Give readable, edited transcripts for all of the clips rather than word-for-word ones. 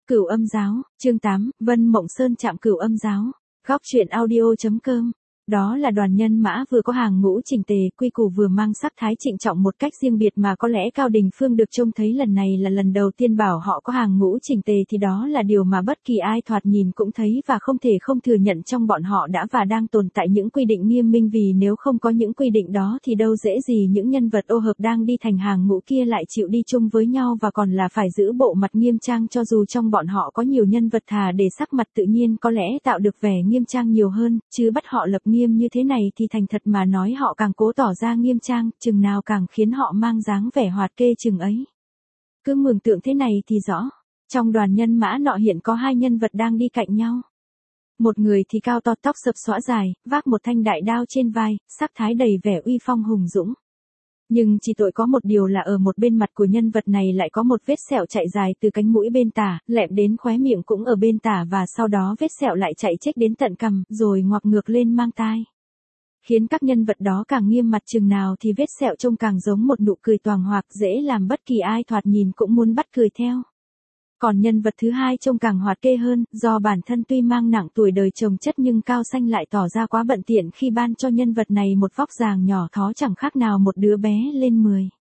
Cửu Âm Giáo, chương 8, Vân Mộng Sơn chạm Cửu Âm Giáo. Góc truyện audio.com. Đó là đoàn nhân mã vừa có hàng ngũ chỉnh tề, quy củ vừa mang sắc thái trịnh trọng một cách riêng biệt mà có lẽ Cao Đình Phương được trông thấy lần này là lần đầu tiên bảo họ có hàng ngũ chỉnh tề thì đó là điều mà bất kỳ ai thoạt nhìn cũng thấy và không thể không thừa nhận trong bọn họ đã và đang tồn tại những quy định nghiêm minh, vì nếu không có những quy định đó thì đâu dễ gì những nhân vật ô hợp đang đi thành hàng ngũ kia lại chịu đi chung với nhau và còn là phải giữ bộ mặt nghiêm trang, cho dù trong bọn họ có nhiều nhân vật thà để sắc mặt tự nhiên có lẽ tạo được vẻ nghiêm trang nhiều hơn, chứ bắt họ lập nghiêm như thế này thì thành thật mà nói họ càng cố tỏ ra nghiêm trang, chừng nào càng khiến họ mang dáng vẻ hoạt kê chừng ấy. Cứ mường tượng thế này thì rõ, trong đoàn nhân mã nọ hiện có hai nhân vật đang đi cạnh nhau. Một người thì cao to, tóc xõa xõa dài, vác một thanh đại đao trên vai, sắc thái đầy vẻ uy phong hùng dũng. Nhưng chỉ tội có một điều là ở một bên mặt của nhân vật này lại có một vết sẹo chạy dài từ cánh mũi bên tả, lẹm đến khóe miệng cũng ở bên tả, và sau đó vết sẹo lại chạy chếch đến tận cằm, rồi ngoặc ngược lên mang tai. Khiến các nhân vật đó càng nghiêm mặt chừng nào thì vết sẹo trông càng giống một nụ cười toàng hoặc dễ làm bất kỳ ai thoạt nhìn cũng muốn bắt cười theo. Còn nhân vật thứ hai trông càng hoạt kê hơn, do bản thân tuy mang nặng tuổi đời chồng chất nhưng Cao Xanh lại tỏ ra quá bận tiện khi ban cho nhân vật này một vóc dáng nhỏ thó chẳng khác nào một đứa bé lên 10.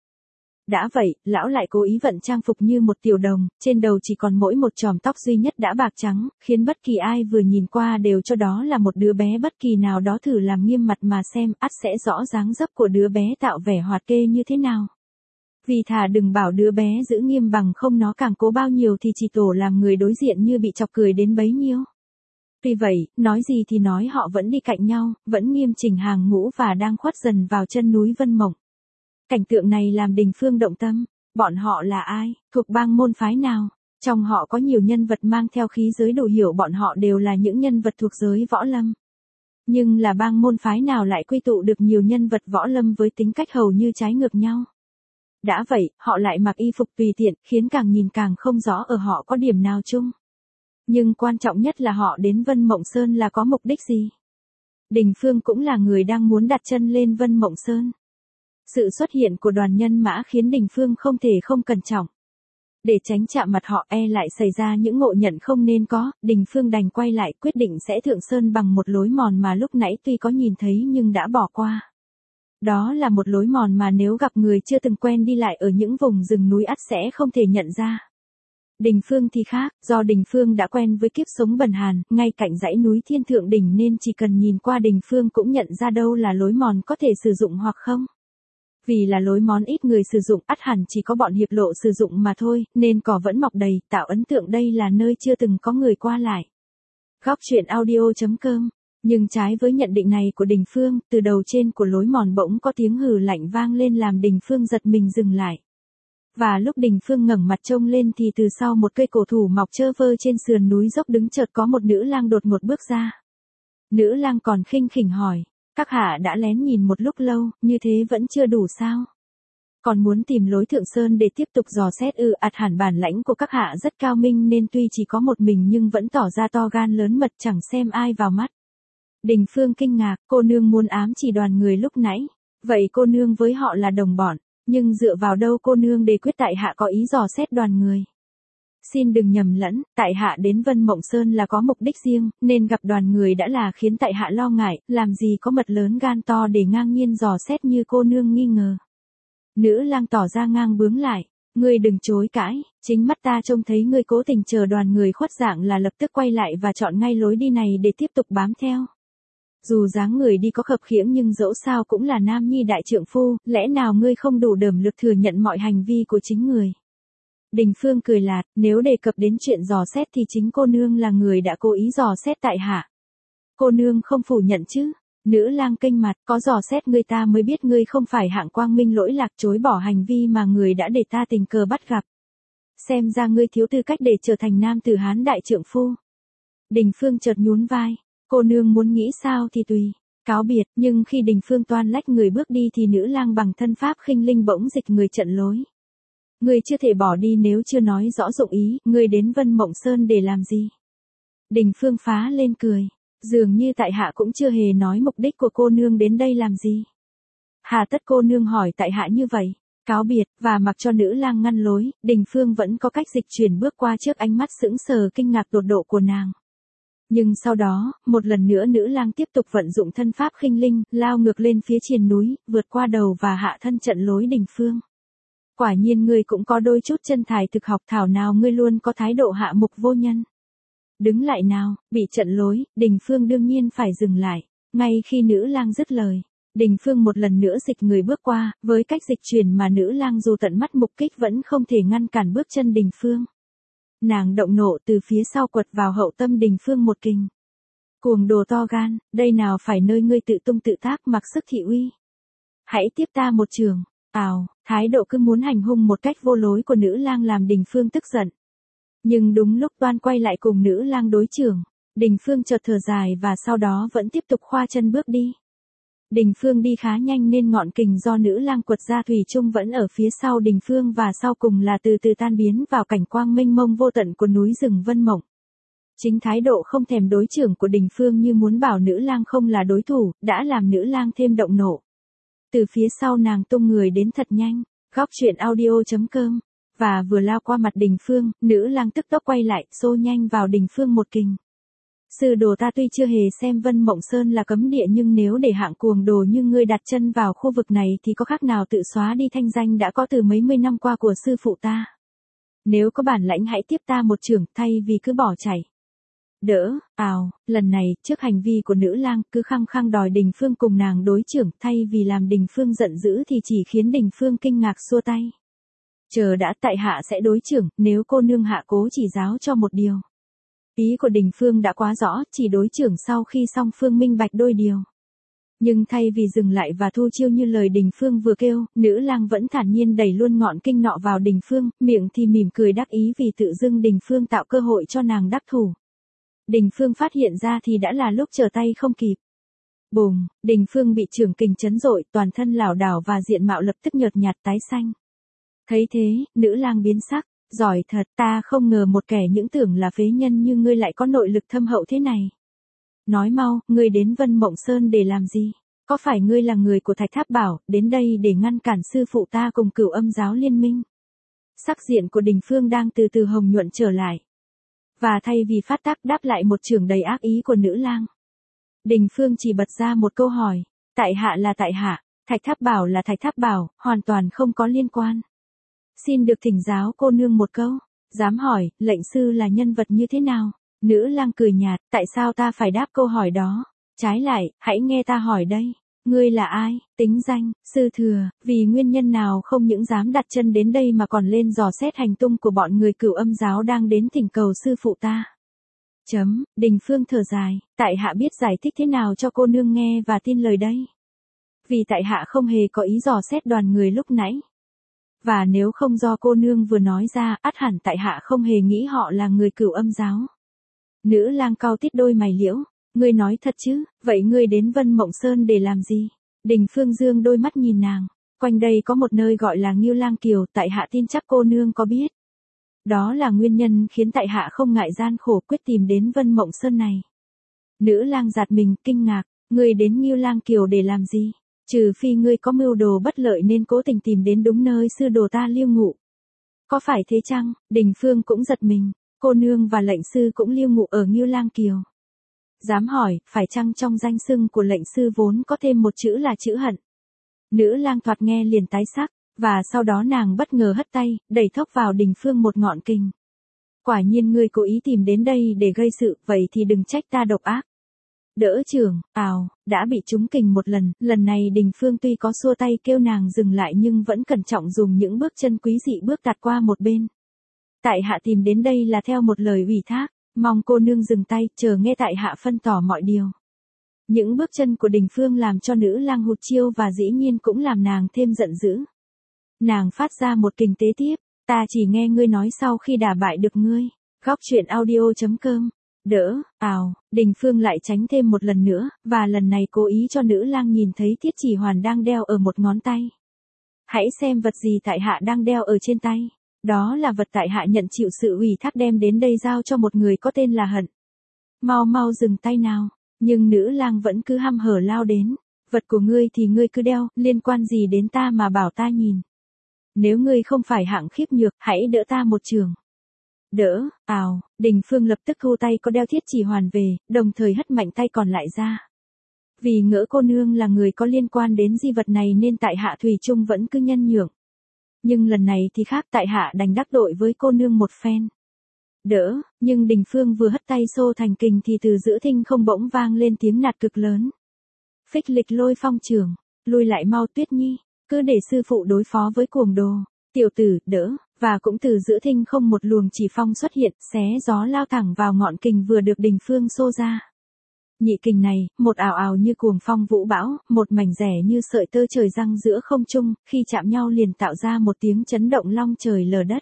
Đã vậy, lão lại cố ý vận trang phục như một tiểu đồng, trên đầu chỉ còn mỗi một chòm tóc duy nhất đã bạc trắng, khiến bất kỳ ai vừa nhìn qua đều cho đó là một đứa bé. Bất kỳ nào đó thử làm nghiêm mặt mà xem, ắt sẽ rõ dáng dấp của đứa bé tạo vẻ hoạt kê như thế nào. Vì thà đừng bảo đứa bé giữ nghiêm bằng không nó càng cố bao nhiêu thì chỉ tổ làm người đối diện như bị chọc cười đến bấy nhiêu. Vì vậy, nói gì thì nói họ vẫn đi cạnh nhau, vẫn nghiêm chỉnh hàng ngũ và đang khuất dần vào chân núi Vân Mộng. Cảnh tượng này làm Đình Phương động tâm. Bọn họ là ai, thuộc bang môn phái nào? Trong họ có nhiều nhân vật mang theo khí giới, đủ hiểu bọn họ đều là những nhân vật thuộc giới võ lâm. Nhưng là bang môn phái nào lại quy tụ được nhiều nhân vật võ lâm với tính cách hầu như trái ngược nhau? Đã vậy, họ lại mặc y phục tùy tiện, khiến càng nhìn càng không rõ ở họ có điểm nào chung. Nhưng quan trọng nhất là họ đến Vân Mộng Sơn là có mục đích gì? Đình Phương cũng là người đang muốn đặt chân lên Vân Mộng Sơn. Sự xuất hiện của đoàn nhân mã khiến Đình Phương không thể không cẩn trọng. Để tránh chạm mặt họ lại xảy ra những ngộ nhận không nên có, Đình Phương đành quay lại quyết định sẽ thượng sơn bằng một lối mòn mà lúc nãy tuy có nhìn thấy nhưng đã bỏ qua. Đó là một lối mòn mà nếu gặp người chưa từng quen đi lại ở những vùng rừng núi ắt sẽ không thể nhận ra. Đình Phương thì khác, do Đình Phương đã quen với kiếp sống bần hàn, ngay cạnh dãy núi Thiên Thượng Đỉnh nên chỉ cần nhìn qua Đình Phương cũng nhận ra đâu là lối mòn có thể sử dụng hoặc không. Vì là lối mòn ít người sử dụng, ắt hẳn chỉ có bọn hiệp lộ sử dụng mà thôi, nên cỏ vẫn mọc đầy, tạo ấn tượng đây là nơi chưa từng có người qua lại. Góc truyện audio.com. Nhưng trái với nhận định này của Đình Phương, từ đầu trên của lối mòn bỗng có tiếng hừ lạnh vang lên làm Đình Phương giật mình dừng lại. Và lúc Đình Phương ngẩng mặt trông lên thì từ sau một cây cổ thụ mọc trơ vơ trên sườn núi dốc đứng chợt có một nữ lang đột ngột bước ra. Nữ lang còn khinh khỉnh hỏi, các hạ đã lén nhìn một lúc lâu, như thế vẫn chưa đủ sao? Còn muốn tìm lối thượng sơn để tiếp tục dò xét hẳn bản lãnh của các hạ rất cao minh nên tuy chỉ có một mình nhưng vẫn tỏ ra to gan lớn mật chẳng xem ai vào mắt. Đình Phương kinh ngạc, cô nương muốn ám chỉ đoàn người lúc nãy, vậy cô nương với họ là đồng bọn, nhưng dựa vào đâu cô nương để quyết tại hạ có ý dò xét đoàn người? Xin đừng nhầm lẫn, tại hạ đến Vân Mộng Sơn là có mục đích riêng, nên gặp đoàn người đã là khiến tại hạ lo ngại, làm gì có mật lớn gan to để ngang nhiên dò xét như cô nương nghi ngờ. Nữ lang tỏ ra ngang bướng lại, ngươi đừng chối cãi, chính mắt ta trông thấy ngươi cố tình chờ đoàn người khuất dạng là lập tức quay lại và chọn ngay lối đi này để tiếp tục bám theo. Dù dáng người đi có khập khiễng nhưng dẫu sao cũng là nam nhi đại trượng phu, lẽ nào ngươi không đủ đởm lực thừa nhận mọi hành vi của chính người? Đình Phương cười lạt, nếu đề cập đến chuyện dò xét thì chính cô nương là người đã cố ý dò xét tại hạ. Cô nương không phủ nhận chứ? Nữ lang kinh mặt, có dò xét người ta mới biết ngươi không phải hạng quang minh lỗi lạc chối bỏ hành vi mà người đã để ta tình cờ bắt gặp. Xem ra ngươi thiếu tư cách để trở thành nam tử Hán đại trượng phu. Đình Phương chợt nhún vai, cô nương muốn nghĩ sao thì tùy. Cáo biệt, nhưng khi Đình Phương toan lách người bước đi thì nữ lang bằng thân pháp khinh linh bỗng dịch người chặn lối. Ngươi chưa thể bỏ đi nếu chưa nói rõ dụng ý, ngươi đến Vân Mộng Sơn để làm gì? Đình Phương phá lên cười, dường như tại hạ cũng chưa hề nói mục đích của cô nương đến đây làm gì. Hà tất cô nương hỏi tại hạ như vậy? Cáo biệt, và mặc cho nữ lang ngăn lối, Đình Phương vẫn có cách dịch chuyển bước qua trước ánh mắt sững sờ kinh ngạc tột độ của nàng. Nhưng sau đó, một lần nữa nữ lang tiếp tục vận dụng thân pháp khinh linh, lao ngược lên phía triền núi, vượt qua đầu và hạ thân trận lối Đình Phương. Quả nhiên ngươi cũng có đôi chút chân tài thực học, thảo nào ngươi luôn có thái độ hạ mục vô nhân. Đứng lại nào, bị trận lối, Đình Phương đương nhiên phải dừng lại. Ngay khi nữ lang dứt lời, Đình Phương một lần nữa dịch người bước qua, với cách dịch chuyển mà nữ lang dù tận mắt mục kích vẫn không thể ngăn cản bước chân Đình Phương. Nàng động nộ từ phía sau quật vào hậu tâm Đình Phương một kình. Cuồng đồ to gan, đây nào phải nơi ngươi tự tung tự tác mặc sức thị uy. Hãy tiếp ta một trường. Thái độ cứ muốn hành hung một cách vô lối của nữ lang làm Đình Phương tức giận. Nhưng đúng lúc toan quay lại cùng nữ lang đối chưởng, Đình Phương chợt thở dài và sau đó vẫn tiếp tục khoa chân bước đi. Đình Phương đi khá nhanh nên ngọn kình do nữ lang quật ra thủy chung vẫn ở phía sau Đình Phương và sau cùng là từ từ tan biến vào cảnh quang mênh mông vô tận của núi rừng Vân Mộng. Chính thái độ không thèm đối chưởng của Đình Phương như muốn bảo nữ lang không là đối thủ, đã làm nữ lang thêm động nộ. Từ phía sau nàng tung người đến thật nhanh, góc truyện audio.com, và vừa lao qua mặt Đình Phương, nữ lang tức tốc quay lại, xô nhanh vào Đình Phương một kình. Sư đồ ta tuy chưa hề xem Vân Mộng Sơn là cấm địa nhưng nếu để hạng cuồng đồ như ngươi đặt chân vào khu vực này thì có khác nào tự xóa đi thanh danh đã có từ mấy mươi năm qua của sư phụ ta. Nếu có bản lãnh hãy tiếp ta một chưởng thay vì cứ bỏ chạy. Đỡ, lần này, trước hành vi của nữ lang, cứ khăng khăng đòi Đình Phương cùng nàng đối chưởng thay vì làm Đình Phương giận dữ thì chỉ khiến Đình Phương kinh ngạc xua tay. Chờ đã, tại hạ sẽ đối chưởng, nếu cô nương hạ cố chỉ giáo cho một điều. Ý của Đình Phương đã quá rõ, chỉ đối chưởng sau khi song phương minh bạch đôi điều. Nhưng thay vì dừng lại và thu chiêu như lời Đình Phương vừa kêu, nữ lang vẫn thản nhiên đẩy luôn ngọn kinh nọ vào Đình Phương, miệng thì mỉm cười đắc ý vì tự dưng Đình Phương tạo cơ hội cho nàng đắc thủ. Đình Phương phát hiện ra thì đã là lúc trở tay không kịp. Bùng, Đình Phương bị chưởng kình chấn rội, toàn thân lảo đảo và diện mạo lập tức nhợt nhạt tái xanh. Thấy thế, nữ lang biến sắc, giỏi thật, ta không ngờ một kẻ những tưởng là phế nhân như ngươi lại có nội lực thâm hậu thế này. Nói mau, ngươi đến Vân Mộng Sơn để làm gì? Có phải ngươi là người của Thạch Tháp Bảo, đến đây để ngăn cản sư phụ ta cùng Cửu Âm giáo liên minh? Sắc diện của Đình Phương đang từ từ hồng nhuận trở lại. Và thay vì phát tác đáp lại một chưởng đầy ác ý của nữ lang, Đình Phương chỉ bật ra một câu hỏi, tại hạ là tại hạ, Thạch Tháp Bảo là Thạch Tháp Bảo, hoàn toàn không có liên quan. Xin được thỉnh giáo cô nương một câu, dám hỏi, lệnh sư là nhân vật như thế nào? Nữ lang cười nhạt, tại sao ta phải đáp câu hỏi đó? Trái lại, hãy nghe ta hỏi đây. Ngươi là ai, tính danh, sư thừa, vì nguyên nhân nào không những dám đặt chân đến đây mà còn lên dò xét hành tung của bọn người Cửu Âm giáo đang đến thỉnh cầu sư phụ ta. Đình Phương thở dài, tại hạ biết giải thích thế nào cho cô nương nghe và tin lời đây. Vì tại hạ không hề có ý dò xét đoàn người lúc nãy. Và nếu không do cô nương vừa nói ra, ắt hẳn tại hạ không hề nghĩ họ là người Cửu Âm giáo. Nữ lang cau tít đôi mày liễu, ngươi nói thật chứ, vậy ngươi đến Vân Mộng Sơn để làm gì? Đình Phương dương đôi mắt nhìn nàng, quanh đây có một nơi gọi là Ngưu Lang Kiều, tại hạ tin chắc cô nương có biết. Đó là nguyên nhân khiến tại hạ không ngại gian khổ quyết tìm đến Vân Mộng Sơn này. Nữ lang giạt mình, kinh ngạc, ngươi đến Ngưu Lang Kiều để làm gì? Trừ phi ngươi có mưu đồ bất lợi nên cố tình tìm đến đúng nơi sư đồ ta lưu ngụ. Có phải thế chăng? Đình Phương cũng giật mình, cô nương và lệnh sư cũng lưu ngụ ở Ngưu Lang Kiều. Dám hỏi, phải chăng trong danh xưng của lệnh sư vốn có thêm một chữ là chữ hận? Nữ lang thoạt nghe liền tái sắc, và sau đó nàng bất ngờ hất tay, đẩy thốc vào Đình Phương một ngọn kình. Quả nhiên ngươi cố ý tìm đến đây để gây sự, vậy thì đừng trách ta độc ác. Đỡ chưởng, đã bị trúng kình một lần này Đình Phương tuy có xua tay kêu nàng dừng lại nhưng vẫn cẩn trọng dùng những bước chân quý dị bước tạt qua một bên. Tại hạ tìm đến đây là theo một lời ủy thác, mong cô nương dừng tay, chờ nghe tại hạ phân tỏ mọi điều. Những bước chân của Đình Phương làm cho nữ lang hụt chiêu và dĩ nhiên cũng làm nàng thêm giận dữ. Nàng phát ra một kình tế tiếp, ta chỉ nghe ngươi nói sau khi đả bại được ngươi. Góc truyện audio.com. Đỡ, Đình Phương lại tránh thêm một lần nữa, và lần này cố ý cho nữ lang nhìn thấy thiết chỉ hoàn đang đeo ở một ngón tay. Hãy xem vật gì tại hạ đang đeo ở trên tay. Đó là vật tại hạ nhận chịu sự ủy thác đem đến đây giao cho một người có tên là Hận. Mau mau dừng tay nào. Nhưng nữ lang vẫn cứ hăm hở lao đến. Vật của ngươi thì ngươi cứ đeo, liên quan gì đến ta mà bảo ta nhìn. Nếu ngươi không phải hạng khiếp nhược, hãy đỡ ta một trường. Đỡ, Đình Phương lập tức thu tay có đeo thiết chỉ hoàn về, đồng thời hất mạnh tay còn lại ra. Vì ngỡ cô nương là người có liên quan đến di vật này nên tại hạ thủy chung vẫn cứ nhân nhượng. Nhưng lần này thì khác, tại hạ đành đắc tội với cô nương một phen. Đỡ, nhưng Đình Phương vừa hất tay xô thành kình thì từ giữa thinh không bỗng vang lên tiếng nạt cực lớn. Phích Lịch Lôi phong trưởng, lui lại mau Tuyết Nhi, cứ để sư phụ đối phó với cuồng đồ. Tiểu tử, đỡ, và cũng từ giữa thinh không một luồng chỉ phong xuất hiện, xé gió lao thẳng vào ngọn kình vừa được Đình Phương xô ra. Nhị kình này, một ào ào như cuồng phong vũ bão, một mảnh rẻ như sợi tơ trời giăng giữa không trung, khi chạm nhau liền tạo ra một tiếng chấn động long trời lở đất.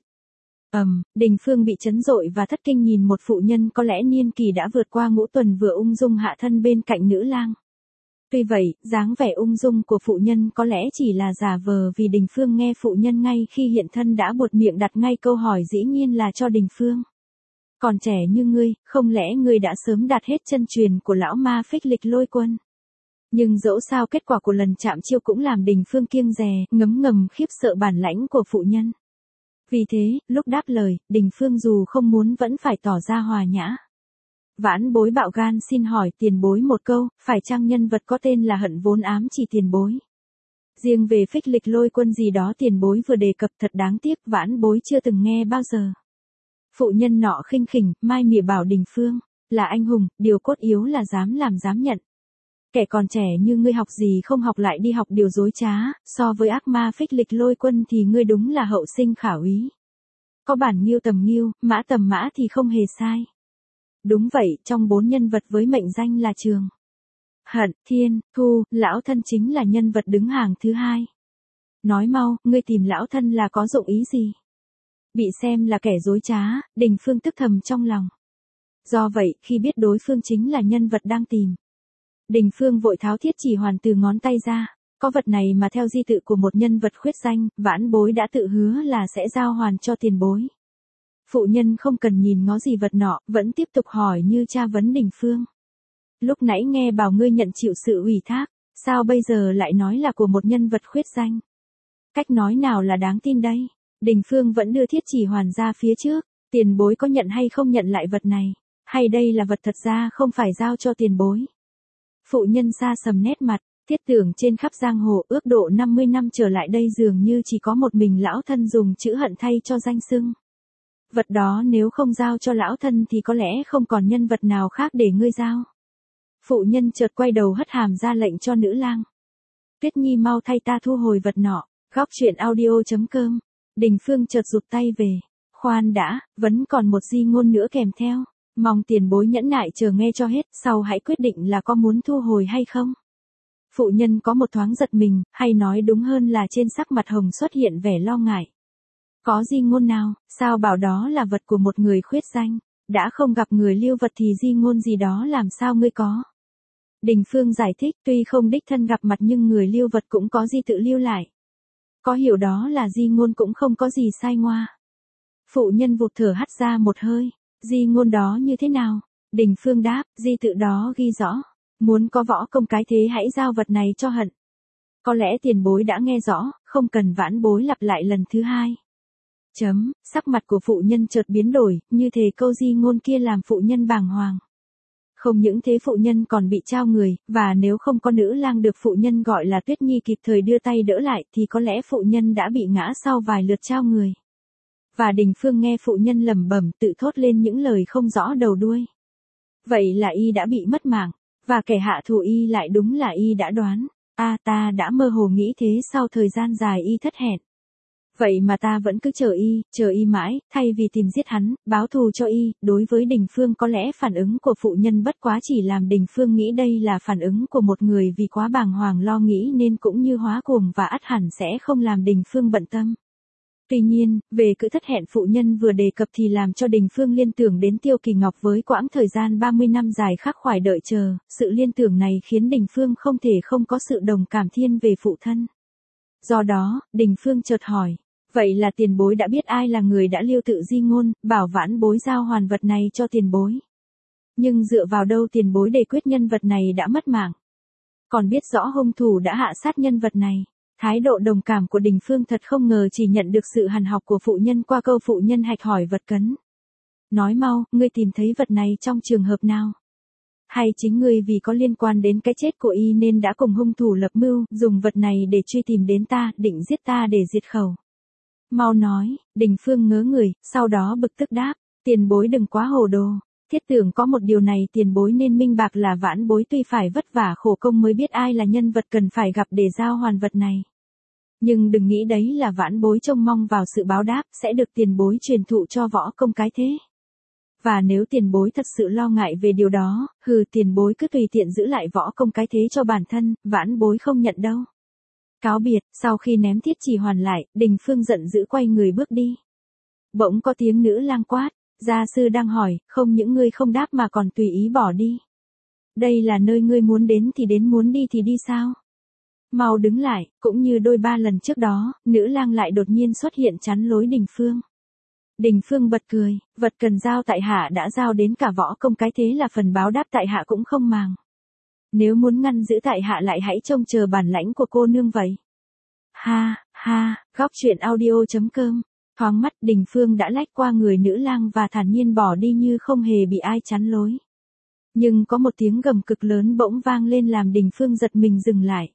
Đình Phương bị chấn dội và thất kinh nhìn một phụ nhân có lẽ niên kỳ đã vượt qua ngũ tuần vừa ung dung hạ thân bên cạnh nữ lang. Tuy vậy, dáng vẻ ung dung của phụ nhân có lẽ chỉ là giả vờ vì Đình Phương nghe phụ nhân ngay khi hiện thân đã buột miệng đặt ngay câu hỏi dĩ nhiên là cho Đình Phương. Còn trẻ như ngươi, không lẽ ngươi đã sớm đạt hết chân truyền của lão ma Phích Lịch Lôi Quân? Nhưng dẫu sao kết quả của lần chạm chiêu cũng làm Đình Phương kiêng dè, ngấm ngầm khiếp sợ bản lãnh của phụ nhân. Vì thế, lúc đáp lời, Đình Phương dù không muốn vẫn phải tỏ ra hòa nhã. Vãn Bối bạo gan xin hỏi tiền bối một câu, phải chăng nhân vật có tên là Hận vốn ám chỉ tiền bối? Riêng về Phích Lịch Lôi Quân gì đó tiền bối vừa đề cập thật đáng tiếc, Vãn Bối chưa từng nghe bao giờ. Phụ nhân nọ khinh khỉnh, mai mỉa bảo Đình Phương, là anh hùng, điều cốt yếu là dám làm dám nhận. Kẻ còn trẻ như ngươi học gì không học lại đi học điều dối trá, so với ác ma Phích Lịch Lôi Quân thì ngươi đúng là hậu sinh khả úy. Có bản nghiêu tầm nghiêu, mã tầm mã thì không hề sai. Đúng vậy, trong 4 nhân vật với mệnh danh là Trường, Hận, Thiên, Thu, lão thân chính là nhân vật đứng hàng thứ 2. Nói mau, ngươi tìm lão thân là có dụng ý gì? Bị xem là kẻ dối trá, Đình Phương tức thầm trong lòng. Do vậy, khi biết đối phương chính là nhân vật đang tìm, Đình Phương vội tháo thiết chỉ hoàn từ ngón tay ra. Có vật này mà theo di tự của một nhân vật khuyết danh, Vãn Bối đã tự hứa là sẽ giao hoàn cho tiền bối. Phụ nhân không cần nhìn ngó gì vật nọ, vẫn tiếp tục hỏi như tra vấn Đình Phương. Lúc nãy nghe bảo ngươi nhận chịu sự ủy thác, sao bây giờ lại nói là của một nhân vật khuyết danh? Cách nói nào là đáng tin đây? Đình Phương vẫn đưa thiết chỉ hoàn ra phía trước, tiền bối có nhận hay không nhận lại vật này? Hay đây là vật thật ra không phải giao cho tiền bối? Phụ nhân xa sầm nét mặt, thiết tưởng trên khắp giang hồ ước độ 50 năm trở lại đây dường như chỉ có một mình lão thân dùng chữ Hận thay cho danh xưng. Vật đó nếu không giao cho lão thân thì có lẽ không còn nhân vật nào khác để ngươi giao. Phụ nhân chợt quay đầu hất hàm ra lệnh cho nữ lang. Tuyết Nhi mau thay ta thu hồi vật nọ. Góc truyện audio.com. Đình Phương chợt rụt tay về. Khoan đã, vẫn còn một di ngôn nữa kèm theo. Mong tiền bối nhẫn nại chờ nghe cho hết, sau hãy quyết định là có muốn thu hồi hay không. Phụ nhân có một thoáng giật mình, hay nói đúng hơn là trên sắc mặt hồng xuất hiện vẻ lo ngại. Có di ngôn nào, sao bảo đó là vật của một người khuyết danh, đã không gặp người lưu vật thì di ngôn gì đó làm sao ngươi có. Đình Phương giải thích tuy không đích thân gặp mặt nhưng người lưu vật cũng có di tự lưu lại. Có hiểu đó là di ngôn cũng không có gì sai ngoa. Phụ nhân vụt thở hắt ra một hơi, di ngôn đó như thế nào? Đình Phương đáp, di tự đó ghi rõ, muốn có võ công cái thế hãy giao vật này cho Hận. Có lẽ tiền bối đã nghe rõ, không cần Vãn Bối lặp lại lần thứ 2. Sắc mặt của phụ nhân chợt biến đổi, như thể câu di ngôn kia làm phụ nhân bàng hoàng. Không những thế phụ nhân còn bị trao người, và nếu không có nữ lang được phụ nhân gọi là Tuyết Nhi kịp thời đưa tay đỡ lại thì có lẽ phụ nhân đã bị ngã sau vài lượt trao người. Và Đình Phương nghe phụ nhân lẩm bẩm tự thốt lên những lời không rõ đầu đuôi. Vậy là y đã bị mất mạng, và kẻ hạ thủ y lại đúng là y đã đoán. Ta đã mơ hồ nghĩ thế sau thời gian dài y thất hẹn. Vậy mà ta vẫn cứ chờ y mãi, thay vì tìm giết hắn, báo thù cho y. Đối với Đình Phương có lẽ phản ứng của phụ nhân bất quá chỉ làm Đình Phương nghĩ đây là phản ứng của một người vì quá bàng hoàng lo nghĩ nên cũng như hóa cuồng và ắt hẳn sẽ không làm Đình Phương bận tâm. Tuy nhiên, về cữ thất hẹn phụ nhân vừa đề cập thì làm cho Đình Phương liên tưởng đến Tiêu Kỳ Ngọc với quãng thời gian 30 năm dài khắc khoải đợi chờ, sự liên tưởng này khiến Đình Phương không thể không có sự đồng cảm thiên về phụ thân. Do đó, Đình Phương chợt hỏi, vậy là tiền bối đã biết ai là người đã lưu tự di ngôn, bảo Vãn Bối giao hoàn vật này cho tiền bối. Nhưng dựa vào đâu tiền bối để quyết nhân vật này đã mất mạng? Còn biết rõ hung thủ đã hạ sát nhân vật này. Thái độ đồng cảm của Đình Phương thật không ngờ chỉ nhận được sự hằn học của phụ nhân qua câu phụ nhân hạch hỏi vật cấn. Nói mau, ngươi tìm thấy vật này trong trường hợp nào? Hay chính ngươi vì có liên quan đến cái chết của y nên đã cùng hung thủ lập mưu, dùng vật này để truy tìm đến ta, định giết ta để diệt khẩu. Mau nói, Đình Phương ngớ người, sau đó bực tức đáp, tiền bối đừng quá hồ đồ. Thiết tưởng có một điều này tiền bối nên minh bạc là vãn bối tuy phải vất vả khổ công mới biết ai là nhân vật cần phải gặp để giao hoàn vật này. Nhưng đừng nghĩ đấy là vãn bối trông mong vào sự báo đáp sẽ được tiền bối truyền thụ cho võ công cái thế. Và nếu tiền bối thật sự lo ngại về điều đó, tiền bối cứ tùy tiện giữ lại võ công cái thế cho bản thân, vãn bối không nhận đâu. Cáo biệt, sau khi ném thiết chỉ hoàn lại, Đình Phương giận dữ quay người bước đi. Bỗng có tiếng nữ lang quát, gia sư đang hỏi, không những ngươi không đáp mà còn tùy ý bỏ đi. Đây là nơi ngươi muốn đến thì đến, muốn đi thì đi sao? Mau đứng lại, cũng như đôi ba lần trước đó, nữ lang lại đột nhiên xuất hiện chắn lối Đình Phương. Đình Phương bật cười, vật cần giao tại hạ đã giao đến cả võ công cái thế là phần báo đáp tại hạ cũng không màng. Nếu muốn ngăn giữ tại hạ lại hãy trông chờ bản lãnh của cô nương vậy. Ha, ha, góc truyện audio.com. Thoáng mắt Đình Phương đã lách qua người nữ lang và thản nhiên bỏ đi như không hề bị ai chắn lối. Nhưng có một tiếng gầm cực lớn bỗng vang lên làm Đình Phương giật mình dừng lại.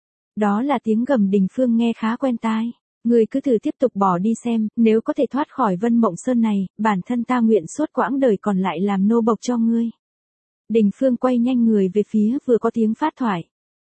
Đó là tiếng gầm Đình Phương nghe khá quen tai. Ngươi cứ thử tiếp tục bỏ đi xem, nếu có thể thoát khỏi Vân Mộng Sơn này, bản thân ta nguyện suốt quãng đời còn lại làm nô bộc cho ngươi. Đình Phương quay nhanh người về phía vừa có tiếng phát thoại.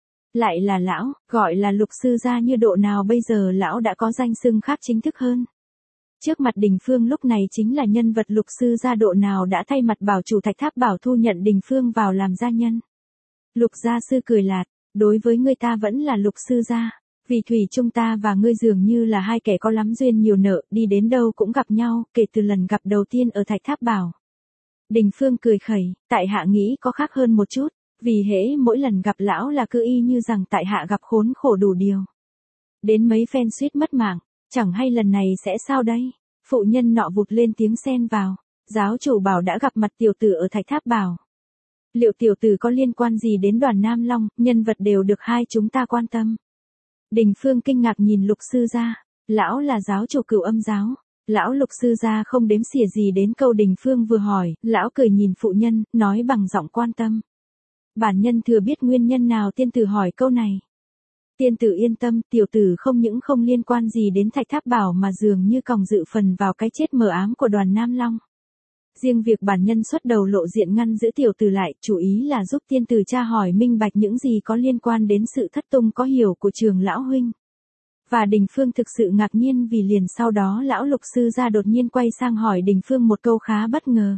Lại là lão, gọi là Lục sư gia như độ nào bây giờ lão đã có danh xưng khác chính thức hơn. Trước mặt Đình Phương lúc này chính là nhân vật Lục sư gia độ nào đã thay mặt bảo chủ Thạch Tháp Bảo thu nhận Đình Phương vào làm gia nhân. Lục gia sư cười lạt, đối với ngươi ta vẫn là Lục sư gia. Vì thủy chung ta và ngươi dường như là hai kẻ có lắm duyên nhiều nợ, đi đến đâu cũng gặp nhau, kể từ lần gặp đầu tiên ở Thạch Tháp Bảo. Đình Phương cười khẩy, tại hạ nghĩ có khác hơn một chút, vì hễ mỗi lần gặp lão là cứ y như rằng tại hạ gặp khốn khổ đủ điều. Đến mấy phen suýt mất mạng, chẳng hay lần này sẽ sao đây? Phụ nhân nọ vụt lên tiếng xen vào, giáo chủ bảo đã gặp mặt tiểu tử ở Thạch Tháp Bảo. Liệu tiểu tử có liên quan gì đến Đoàn Nam Long, nhân vật đều được hai chúng ta quan tâm. Đình Phương kinh ngạc nhìn Lục sư gia, lão là giáo chủ Cửu Âm giáo. Lão Lục sư gia không đếm xỉa gì đến câu Đình Phương vừa hỏi, lão cười nhìn phụ nhân, nói bằng giọng quan tâm. Bản nhân thừa biết nguyên nhân nào tiên tử hỏi câu này. Tiên tử yên tâm, tiểu tử không những không liên quan gì đến Thạch Tháp Bảo mà dường như còng dự phần vào cái chết mờ ám của Đoàn Nam Long. Riêng việc bản nhân xuất đầu lộ diện ngăn giữ tiểu tử lại, chủ ý là giúp tiên tử tra hỏi minh bạch những gì có liên quan đến sự thất tung có hiểu của Trường lão huynh. Và Đình Phương thực sự ngạc nhiên vì liền sau đó lão Lục sư gia đột nhiên quay sang hỏi Đình Phương một câu khá bất ngờ.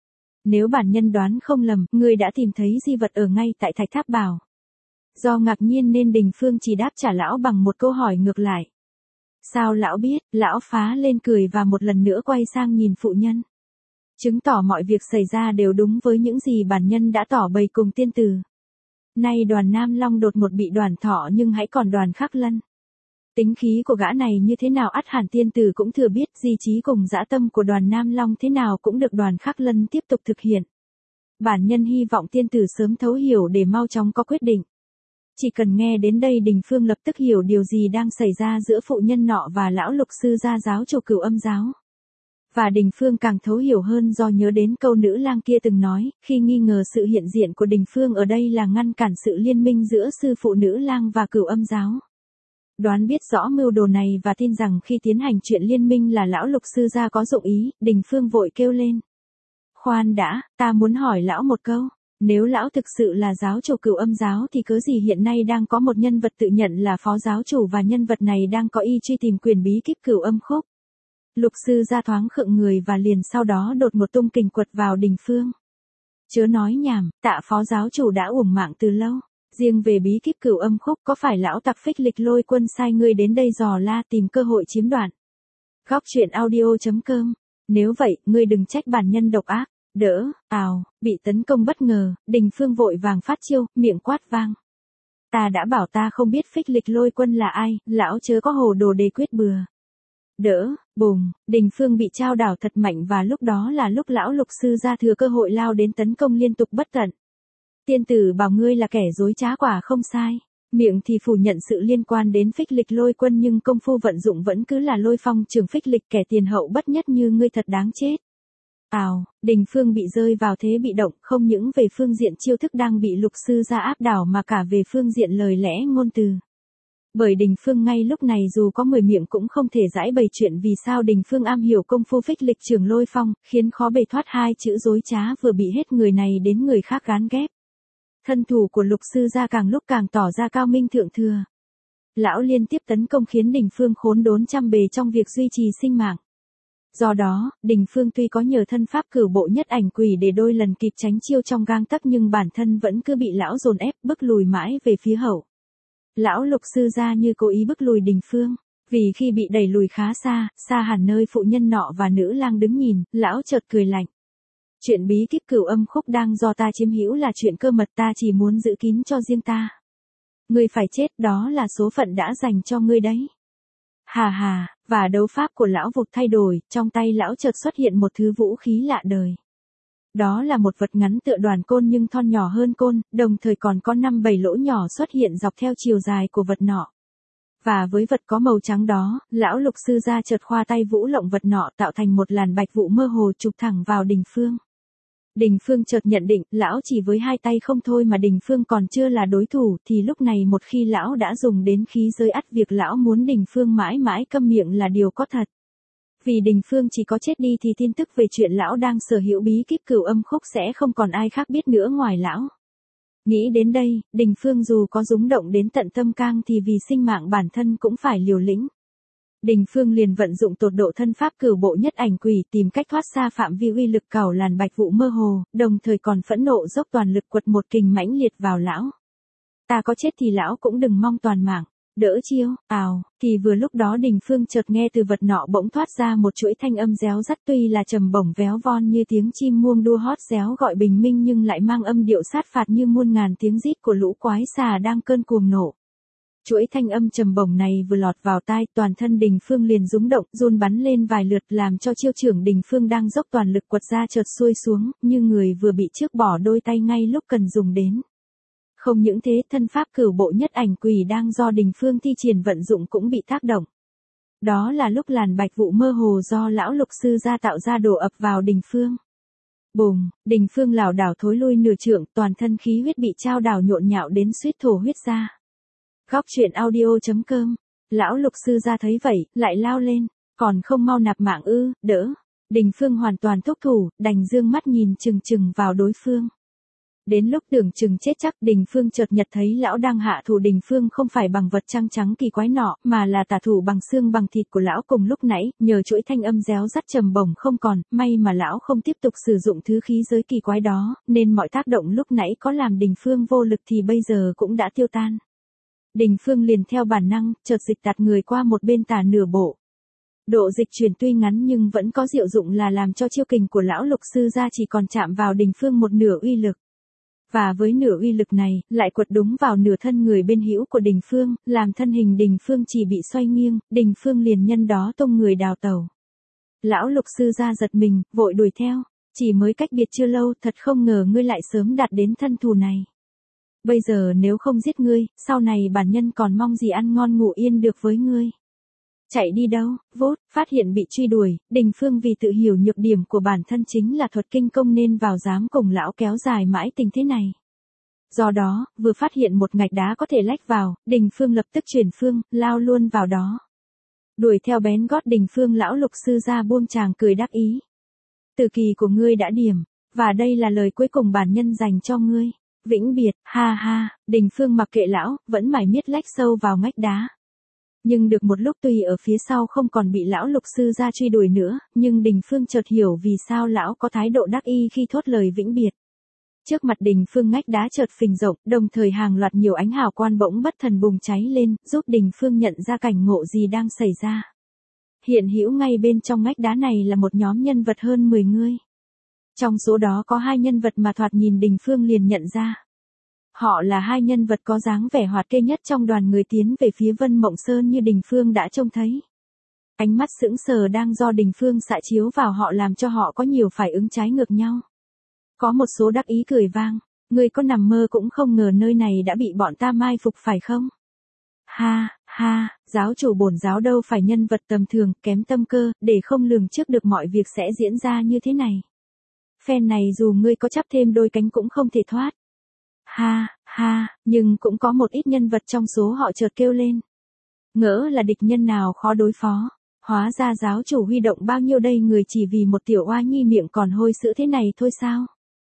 Nếu bản nhân đoán không lầm, ngươi đã tìm thấy di vật ở ngay tại Thạch Tháp Bảo. Do ngạc nhiên nên Đình Phương chỉ đáp trả lão bằng một câu hỏi ngược lại. Sao lão biết? Lão phá lên cười và một lần nữa quay sang nhìn phụ nhân. Chứng tỏ mọi việc xảy ra đều đúng với những gì bản nhân đã tỏ bày cùng tiên tử. Nay Đoàn Nam Long đột một bị Đoàn Thọ nhưng hãy còn Đoàn Khắc Lân. Tính khí của gã này như thế nào ắt hẳn tiên tử cũng thừa biết, di trí cùng dã tâm của Đoàn Nam Long thế nào cũng được Đoàn Khắc Lân tiếp tục thực hiện. Bản nhân hy vọng tiên tử sớm thấu hiểu để mau chóng có quyết định. Chỉ cần nghe đến đây Đình Phương lập tức hiểu điều gì đang xảy ra giữa phụ nhân nọ và lão Lục sư gia giáo chủ Cửu Âm giáo. Và Đình Phương càng thấu hiểu hơn do nhớ đến câu nữ lang kia từng nói, khi nghi ngờ sự hiện diện của Đình Phương ở đây là ngăn cản sự liên minh giữa sư phụ nữ lang và Cửu Âm giáo. Đoán biết rõ mưu đồ này và tin rằng khi tiến hành chuyện liên minh là lão Lục sư gia có dụng ý, Đình Phương vội kêu lên. Khoan đã, ta muốn hỏi lão một câu. Nếu lão thực sự là giáo chủ Cửu Âm giáo thì cớ gì hiện nay đang có một nhân vật tự nhận là phó giáo chủ và nhân vật này đang có ý truy tìm quyền bí kíp Cửu Âm khúc. Lục sư gia thoáng khựng người và liền sau đó đột một tung kình quật vào Đình Phương. Chớ nói nhảm, tạ phó giáo chủ đã uổng mạng từ lâu. Riêng về bí kíp Cửu Âm khúc có phải lão tặc Phích Lịch Lôi Quân sai ngươi đến đây dò la tìm cơ hội chiếm đoạt. Góc truyện audio.com. Nếu vậy, ngươi đừng trách bản nhân độc ác. Đỡ, bị tấn công bất ngờ, Đình Phương vội vàng phát chiêu, miệng quát vang. Ta đã bảo ta không biết Phích Lịch Lôi Quân là ai, lão chớ có hồ đồ đề quyết bừa. Đỡ, bùng, Đình Phương bị trao đảo thật mạnh và lúc đó là lúc lão Lục sư gia thừa cơ hội lao đến tấn công liên tục bất tận. Tiên tử bảo ngươi là kẻ dối trá quả không sai. Miệng thì phủ nhận sự liên quan đến phích lịch lôi quân nhưng công phu vận dụng vẫn cứ là lôi phong trường phích lịch, kẻ tiền hậu bất nhất như ngươi thật đáng chết. Đình Phương bị rơi vào thế bị động, không những về phương diện chiêu thức đang bị Lục sư gia áp đảo mà cả về phương diện lời lẽ ngôn từ. Bởi Đình Phương ngay lúc này dù có 10 miệng cũng không thể giải bày chuyện vì sao Đình Phương am hiểu công phu phích lịch trường lôi phong, khiến khó bề thoát hai chữ dối trá vừa bị hết người này đến người khác gán ghép. Thân thủ của Lục sư gia càng lúc càng tỏ ra cao minh thượng thừa. Lão liên tiếp tấn công khiến Đình Phương khốn đốn trăm bề trong việc duy trì sinh mạng. Do đó, Đình Phương tuy có nhờ thân pháp cửu bộ nhất ảnh quỷ để đôi lần kịp tránh chiêu trong gang tấc nhưng bản thân vẫn cứ bị lão dồn ép bức lùi mãi về phía hậu. Lão Lục sư gia như cố ý bức lùi Đình Phương, vì khi bị đẩy lùi khá xa, xa hẳn nơi phụ nhân nọ và nữ lang đứng nhìn, lão chợt cười lạnh. Chuyện bí kíp cửu âm khúc đang do ta chiếm hữu là chuyện cơ mật, ta chỉ muốn giữ kín cho riêng ta. Ngươi phải chết, đó là số phận đã dành cho ngươi đấy. Hà, và đấu pháp của lão vụt thay đổi, trong tay lão chợt xuất hiện một thứ vũ khí lạ đời. Đó là một vật ngắn tựa đoàn côn nhưng thon nhỏ hơn côn, đồng thời còn có 5-7 lỗ nhỏ xuất hiện dọc theo chiều dài của vật nọ. Và với vật có màu trắng đó, lão Lục sư gia chợt khoa tay vũ lộng vật nọ tạo thành một làn bạch vụ mơ hồ chụp thẳng vào Đình Phương. Đình Phương chợt nhận định, lão chỉ với hai tay không thôi mà Đình Phương còn chưa là đối thủ, thì lúc này một khi lão đã dùng đến khí giới ắt việc lão muốn Đình Phương mãi mãi câm miệng là điều có thật. Vì Đình Phương chỉ có chết đi thì tin tức về chuyện lão đang sở hữu bí kíp cửu âm khúc sẽ không còn ai khác biết nữa ngoài lão. Nghĩ đến đây, Đình Phương dù có rúng động đến tận tâm can thì vì sinh mạng bản thân cũng phải liều lĩnh. Đình Phương liền vận dụng tột độ thân pháp cửu bộ nhất ảnh quỷ tìm cách thoát xa phạm vi uy lực cào làn bạch vụ mơ hồ, đồng thời còn phẫn nộ dốc toàn lực quật một kình mãnh liệt vào lão. Ta có chết thì lão cũng đừng mong toàn mạng. Đỡ chiêu, thì vừa lúc đó Đình Phương chợt nghe từ vật nọ bỗng thoát ra một chuỗi thanh âm réo rắt tuy là trầm bổng véo von như tiếng chim muông đua hót réo gọi bình minh nhưng lại mang âm điệu sát phạt như muôn ngàn tiếng rít của lũ quái xà đang cơn cuồng nộ. Chuỗi thanh âm trầm bổng này vừa lọt vào tai, toàn thân Đình Phương liền rúng động, run bắn lên vài lượt làm cho chiêu trưởng Đình Phương đang dốc toàn lực quật ra chợt xuôi xuống, như người vừa bị trước bỏ đôi tay ngay lúc cần dùng đến. Không những thế, thân pháp cửu bộ nhất ảnh quỷ đang do Đình Phương thi triển vận dụng cũng bị tác động. Đó là lúc làn bạch vụ mơ hồ do lão Lục sư gia tạo ra đổ ập vào Đình Phương. Bùng, Đình Phương lảo đảo thối lui nửa trượng, toàn thân khí huyết bị trao đảo nhộn nhạo đến suýt thổ huyết ra. Góc truyện audio.com. Lão Lục sư gia thấy vậy, lại lao lên, còn không mau nạp mạng ư, đỡ. Đình Phương hoàn toàn thúc thủ, đành dương mắt nhìn chừng chừng vào đối phương. Đến lúc tưởng chừng chết chắc, Đình Phương chợt nhật thấy lão đang hạ thủ Đình Phương không phải bằng vật trăng trắng kỳ quái nọ, mà là tả thủ bằng xương bằng thịt của lão cùng lúc nãy, nhờ chuỗi thanh âm réo rắt trầm bổng không còn, may mà lão không tiếp tục sử dụng thứ khí giới kỳ quái đó, nên mọi tác động lúc nãy có làm Đình Phương vô lực thì bây giờ cũng đã tiêu tan. Đình Phương liền theo bản năng, chợt dịch tạt người qua một bên tả nửa bộ. Độ dịch chuyển tuy ngắn nhưng vẫn có diệu dụng là làm cho chiêu kình của lão Lục sư gia chỉ còn chạm vào Đình Phương một nửa uy lực. Và với nửa uy lực này, lại quật đúng vào nửa thân người bên hữu của Đình Phương, làm thân hình Đình Phương chỉ bị xoay nghiêng, Đình Phương liền nhân đó tung người đào tẩu. Lão Lục sư gia giật mình, vội đuổi theo, chỉ mới cách biệt chưa lâu, thật không ngờ ngươi lại sớm đạt đến thân thù này. Bây giờ nếu không giết ngươi, sau này bản nhân còn mong gì ăn ngon ngủ yên được với ngươi. Chạy đi đâu, phát hiện bị truy đuổi, Đình Phương vì tự hiểu nhược điểm của bản thân chính là thuật kinh công nên vào dám cùng lão kéo dài mãi tình thế này. Do đó, vừa phát hiện một ngạch đá có thể lách vào, Đình Phương lập tức chuyển phương, lao luôn vào đó. Đuổi theo bén gót Đình Phương lão Lục sư gia buông tràng cười đắc ý. Tử kỳ của ngươi đã điểm, và đây là lời cuối cùng bản nhân dành cho ngươi. Vĩnh biệt, ha, Đình Phương mặc kệ lão, vẫn mải miết lách sâu vào ngách đá. Nhưng được một lúc tuy ở phía sau không còn bị lão Lục sư gia truy đuổi nữa, nhưng Đình Phương chợt hiểu vì sao lão có thái độ đắc ý khi thốt lời vĩnh biệt. Trước mặt Đình Phương ngách đá chợt phình rộng, đồng thời hàng loạt nhiều ánh hào quang bỗng bất thần bùng cháy lên, giúp Đình Phương nhận ra cảnh ngộ gì đang xảy ra. Hiện hữu ngay bên trong ngách đá này là một nhóm nhân vật hơn 10 người. Trong số đó có 2 nhân vật mà thoạt nhìn Đình Phương liền nhận ra. Họ là 2 nhân vật có dáng vẻ hoạt kê nhất trong đoàn người tiến về phía Vân Mộng Sơn như Đình Phương đã trông thấy. Ánh mắt sững sờ đang do Đình Phương xạ chiếu vào họ làm cho họ có nhiều phải ứng trái ngược nhau. Có một số đắc ý cười vang, Ngươi có nằm mơ cũng không ngờ nơi này đã bị bọn ta mai phục phải không? Ha, ha, giáo chủ bổn giáo đâu phải nhân vật tầm thường, kém tâm cơ, để không lường trước được mọi việc sẽ diễn ra như thế này. Phen này dù ngươi có chắp thêm đôi cánh cũng không thể thoát. Ha, ha, nhưng cũng có một ít nhân vật trong số họ chợt kêu lên. Ngỡ là địch nhân nào khó đối phó. Hóa ra giáo chủ huy động bao nhiêu đây người chỉ vì một tiểu oa nhi miệng còn hôi sữa thế này thôi sao?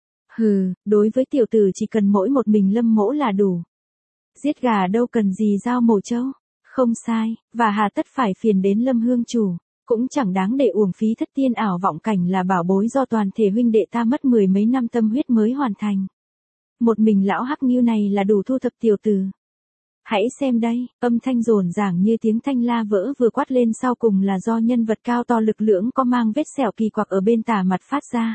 Hừ, đối với tiểu tử chỉ cần mỗi một mình Lâm Mỗ là đủ. Giết gà đâu cần gì dao mổ trâu. Không sai, và hà tất phải phiền đến Lâm Hương chủ. Cũng chẳng đáng để uổng phí thất tiên ảo vọng cảnh là bảo bối do toàn thể huynh đệ ta mất mười mấy năm tâm huyết mới hoàn thành. Một mình lão hắc nghiêu này là đủ thu thập tiểu tử. Hãy xem đây, âm thanh rồn ràng như tiếng thanh la vỡ vừa quát lên sau cùng là do nhân vật cao to lực lưỡng có mang vết sẹo kỳ quặc ở bên tả mặt phát ra.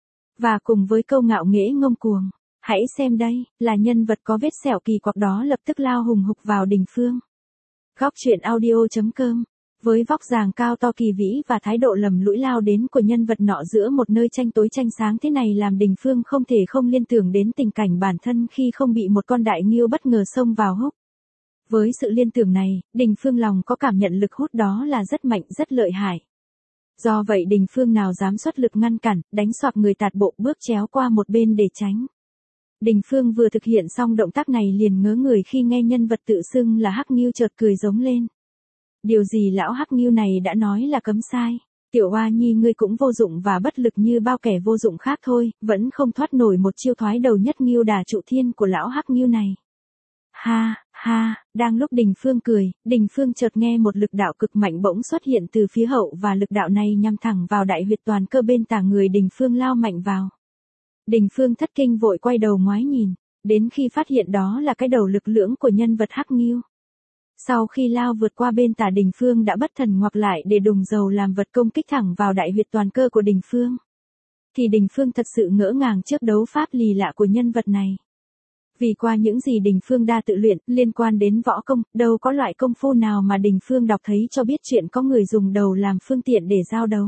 Và cùng với câu ngạo nghễ ngông cuồng, hãy xem đây, là nhân vật có vết sẹo kỳ quặc đó lập tức lao hùng hục vào Đình Phương. Góc truyện audio.com. Với vóc dáng cao to kỳ vĩ và thái độ lầm lũi lao đến của nhân vật nọ giữa một nơi tranh tối tranh sáng thế này làm Đình Phương không thể không liên tưởng đến tình cảnh bản thân khi không bị một con đại nghiêu bất ngờ xông vào húc. Với sự liên tưởng này, Đình Phương lòng có cảm nhận lực hút đó là rất mạnh rất lợi hại. Do vậy Đình Phương nào dám xuất lực ngăn cản, đánh xoạc người tạt bộ bước chéo qua một bên để tránh. Đình Phương vừa thực hiện xong động tác này liền ngớ người khi nghe nhân vật tự xưng là Hắc Nghiêu chợt cười giống lên. Điều gì lão Hắc Nghiêu này đã nói là cấm sai. Tiểu oa nhi ngươi cũng vô dụng và bất lực như bao kẻ vô dụng khác thôi, vẫn không thoát nổi một chiêu thoái đầu nhất Nghiêu Đà Trụ Thiên của lão Hắc Nghiêu này. Ha, ha, đang lúc Đình Phương cười, Đình Phương chợt nghe một lực đạo cực mạnh bỗng xuất hiện từ phía hậu và lực đạo này nhằm thẳng vào đại huyệt toàn cơ bên tả người Đình Phương lao mạnh vào. Đình Phương thất kinh vội quay đầu ngoái nhìn, đến khi phát hiện đó là cái đầu lực lưỡng của nhân vật Hắc Nghiêu. Sau khi lao vượt qua bên tả Đình Phương đã bất thần ngoặc lại để đùng dầu làm vật công kích thẳng vào đại huyệt toàn cơ của Đình Phương. Thì Đình Phương thật sự ngỡ ngàng trước đấu pháp lì lạ của nhân vật này. Vì qua những gì Đình Phương đã tự luyện liên quan đến võ công, đâu có loại công phu nào mà Đình Phương đọc thấy cho biết chuyện có người dùng đầu làm phương tiện để giao đấu.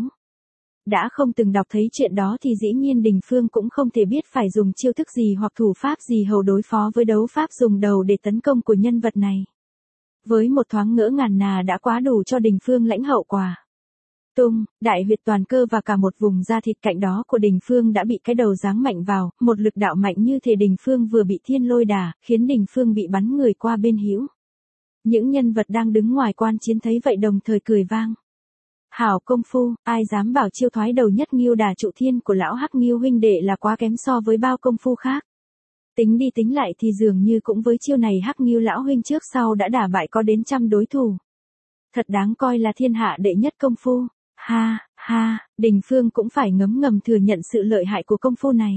Đã không từng đọc thấy chuyện đó thì dĩ nhiên Đình Phương cũng không thể biết phải dùng chiêu thức gì hoặc thủ pháp gì hầu đối phó với đấu pháp dùng đầu để tấn công của nhân vật này. Với một thoáng ngỡ ngàng nà đã quá đủ cho Đình Phương lãnh hậu quả. Tung, đại huyệt toàn cơ và cả một vùng da thịt cạnh đó của Đình Phương đã bị cái đầu giáng mạnh vào, một lực đạo mạnh như thể Đình Phương vừa bị thiên lôi đả, khiến Đình Phương bị bắn người qua bên hữu. Những nhân vật đang đứng ngoài quan chiến thấy vậy đồng thời cười vang. Hảo công phu, ai dám bảo chiêu thoái đầu nhất Nghiêu Đà Trụ Thiên của lão Hắc Nghiêu huynh đệ là quá kém so với bao công phu khác. Tính đi tính lại thì dường như cũng với chiêu này Hắc Nghiêu lão huynh trước sau đã đả bại có đến trăm đối thủ. Thật đáng coi là thiên hạ đệ nhất công phu. Ha, ha, Đình Phương cũng phải ngấm ngầm thừa nhận sự lợi hại của công phu này.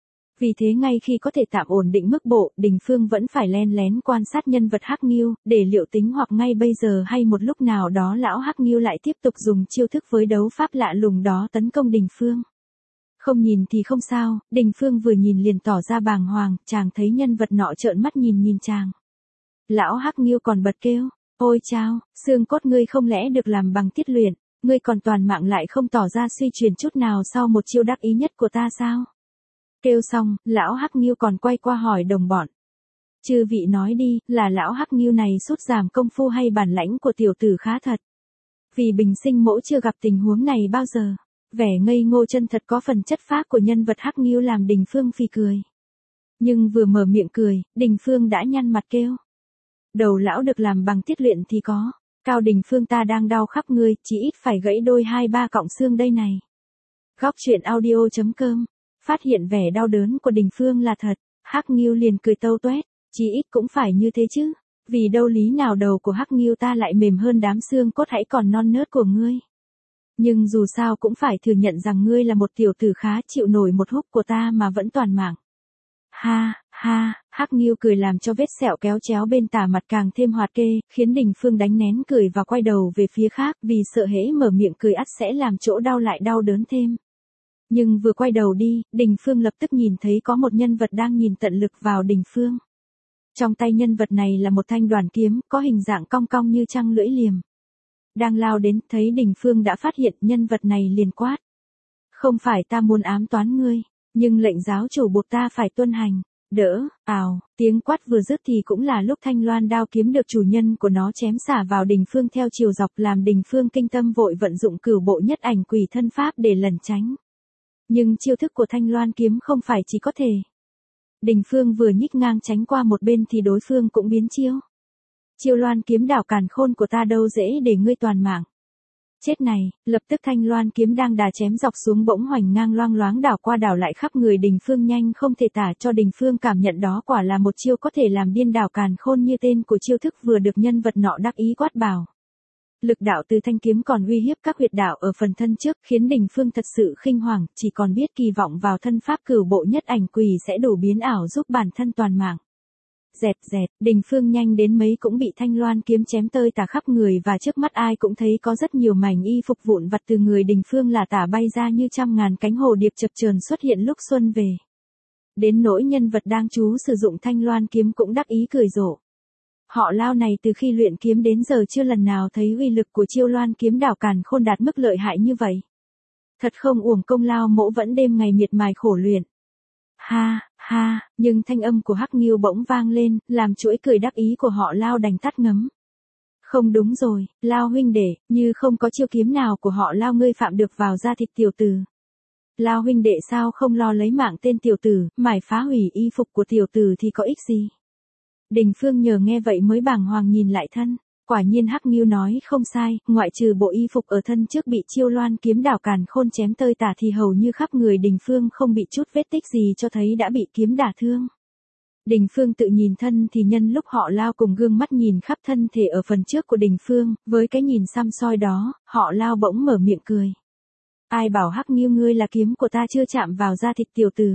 Vì thế ngay khi có thể tạm ổn định mức bộ, Đình Phương vẫn phải len lén quan sát nhân vật Hắc Nghiêu, để liệu tính hoặc ngay bây giờ hay một lúc nào đó lão Hắc Nghiêu lại tiếp tục dùng chiêu thức với đấu pháp lạ lùng đó tấn công Đình Phương. Không nhìn thì không sao, Đình Phương vừa nhìn liền tỏ ra bàng hoàng, chàng thấy nhân vật nọ trợn mắt nhìn chàng. Lão Hắc Nghiêu còn bật kêu, ôi chao, xương cốt ngươi không lẽ được làm bằng tiết luyện, ngươi còn toàn mạng lại không tỏ ra suy truyền chút nào sau một chiêu đắc ý nhất của ta sao? Kêu xong, lão Hắc Nghiêu còn quay qua hỏi đồng bọn. Chư vị nói đi, là lão Hắc Nghiêu này sút giảm công phu hay bản lãnh của tiểu tử khá thật. Vì bình sinh mỗ chưa gặp tình huống này bao giờ. Vẻ ngây ngô chân thật có phần chất phác của nhân vật Hắc Nghiêu làm Đình Phương phì cười. Nhưng vừa mở miệng cười, Đình Phương đã nhăn mặt kêu. Đầu lão được làm bằng tiết luyện thì có. Cao Đình Phương ta đang đau khắp người, chỉ ít phải gãy đôi 2-3 cọng xương đây này. Góc truyện audio.com. Phát hiện vẻ đau đớn của Đình Phương là thật, Hắc Nghiêu liền cười tâu tuét, chỉ ít cũng phải như thế chứ, vì đâu lý nào đầu của Hắc Nghiêu ta lại mềm hơn đám xương cốt hãy còn non nớt của ngươi. Nhưng dù sao cũng phải thừa nhận rằng ngươi là một tiểu tử khá chịu nổi một húc của ta mà vẫn toàn mạng. Ha, ha, Hắc Nghiêu cười làm cho vết sẹo kéo chéo bên tả mặt càng thêm hoạt kê, khiến Đình Phương đánh nén cười và quay đầu về phía khác vì sợ hễ mở miệng cười ắt sẽ làm chỗ đau lại đau đớn thêm. Nhưng vừa quay đầu đi, Đình Phương lập tức nhìn thấy có một nhân vật đang nhìn tận lực vào Đình Phương. Trong tay nhân vật này là một thanh đoàn kiếm, có hình dạng cong cong như trăng lưỡi liềm. Đang lao đến, thấy Đình Phương đã phát hiện nhân vật này liền quát. Không phải ta muốn ám toán ngươi, nhưng lệnh giáo chủ buộc ta phải tuân hành. Đỡ, ào, tiếng quát vừa dứt thì cũng là lúc thanh loan đao kiếm được chủ nhân của nó chém xả vào Đình Phương theo chiều dọc, làm Đình Phương kinh tâm vội vận dụng cửu bộ nhất ảnh quỷ thân pháp để lẩn tránh. Nhưng chiêu thức của thanh loan kiếm không phải chỉ có thể. Đình Phương vừa nhích ngang tránh qua một bên thì đối phương cũng biến chiêu. Chiêu loan kiếm đảo càn khôn của ta đâu dễ để ngươi toàn mạng. Chết này, lập tức thanh loan kiếm đang đà chém dọc xuống bỗng hoành ngang loang loáng đảo qua đảo lại khắp người Đình Phương nhanh không thể tả, cho Đình Phương cảm nhận đó quả là một chiêu có thể làm điên đảo càn khôn như tên của chiêu thức vừa được nhân vật nọ đắc ý quát bảo. Lực đạo từ thanh kiếm còn uy hiếp các huyệt đạo ở phần thân trước, khiến Đình Phương thật sự khinh hoàng, chỉ còn biết kỳ vọng vào thân pháp cửu bộ nhất ảnh quỷ sẽ đủ biến ảo giúp bản thân toàn mạng. Dẹt dẹt, Đình Phương nhanh đến mấy cũng bị thanh loan kiếm chém tơi tả khắp người, và trước mắt ai cũng thấy có rất nhiều mảnh y phục vụn vặt từ người Đình Phương là tả bay ra như trăm ngàn cánh hồ điệp chập chờn xuất hiện lúc xuân về. Đến nỗi nhân vật đang chú sử dụng thanh loan kiếm cũng đắc ý cười rộ. Họ Lao này từ khi luyện kiếm đến giờ chưa lần nào thấy uy lực của chiêu loan kiếm đảo càn khôn đạt mức lợi hại như vậy. Thật không uổng công Lao mỗ vẫn đêm ngày miệt mài khổ luyện. Ha, ha, nhưng thanh âm của Hắc Nghiêu bỗng vang lên, làm chuỗi cười đắc ý của họ Lao đành tắt ngấm. Không đúng rồi, Lao huynh đệ, như không có chiêu kiếm nào của họ Lao ngươi phạm được vào da thịt tiểu tử. Lao huynh đệ sao không lo lấy mạng tên tiểu tử, mải phá hủy y phục của tiểu tử thì có ích gì? Đình Phương nhờ nghe vậy mới bàng hoàng nhìn lại thân. Quả nhiên Hắc Nghiêu nói không sai, ngoại trừ bộ y phục ở thân trước bị chiêu loan kiếm đảo càn khôn chém tơi tả thì hầu như khắp người Đình Phương không bị chút vết tích gì cho thấy đã bị kiếm đả thương. Đình Phương tự nhìn thân thì nhân lúc họ Lao cùng gương mắt nhìn khắp thân thể ở phần trước của Đình Phương, với cái nhìn xăm soi đó, họ Lao bỗng mở miệng cười. Ai bảo Hắc Nghiêu ngươi là kiếm của ta chưa chạm vào da thịt tiểu tử.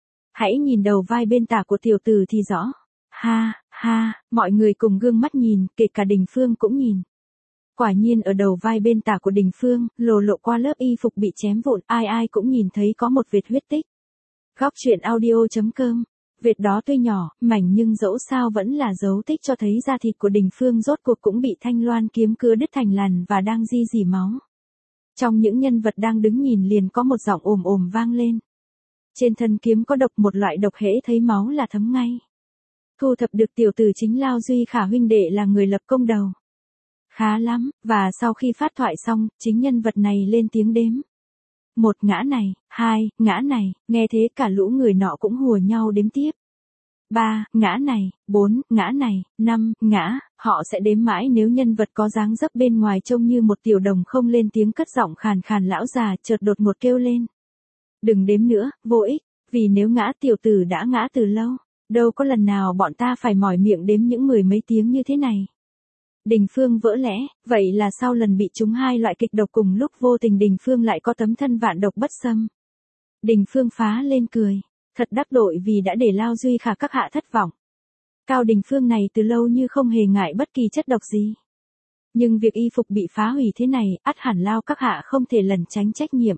Hãy nhìn đầu vai bên tả của tiểu tử thì rõ. Ha, ha, mọi người cùng gương mắt nhìn, kể cả Đình Phương cũng nhìn. Quả nhiên ở đầu vai bên tả của Đình Phương, lộ qua lớp y phục bị chém vụn, ai ai cũng nhìn thấy có một vệt huyết tích. Góc truyện audio.com. Vệt đó tuy nhỏ, mảnh nhưng dẫu sao vẫn là dấu tích cho thấy da thịt của Đình Phương rốt cuộc cũng bị thanh loan kiếm cưa đứt thành lằn và đang rỉ máu. Trong những nhân vật đang đứng nhìn liền có một giọng ồm ồm vang lên. Trên thân kiếm có độc, một loại độc hễ thấy máu là thấm ngay. Thu thập được tiểu tử chính Lao Duy Khả huynh đệ là người lập công đầu. Khá lắm, và sau khi phát thoại xong, chính nhân vật này lên tiếng đếm. 1 ngã này, 2 ngã này, nghe thế cả lũ người nọ cũng hùa nhau đếm tiếp. 3 ngã này, 4 ngã này, 5 ngã, họ sẽ đếm mãi nếu nhân vật có dáng dấp bên ngoài trông như một tiểu đồng không lên tiếng, cất giọng khàn khàn lão già chợt đột ngột kêu lên. Đừng đếm nữa, vô ích, vì nếu ngã tiểu tử đã ngã từ lâu. Đâu có lần nào bọn ta phải mỏi miệng đếm những 10 mấy tiếng như thế này. Đình Phương vỡ lẽ, vậy là sau lần bị trúng 2 loại kịch độc cùng lúc vô tình Đình Phương lại có tấm thân vạn độc bất xâm. Đình Phương phá lên cười, thật đắc tội vì đã để Lao Duy Khả các hạ thất vọng. Cao Đình Phương này từ lâu như không hề ngại bất kỳ chất độc gì. Nhưng việc y phục bị phá hủy thế này, ắt hẳn Lao các hạ không thể lẩn tránh trách nhiệm.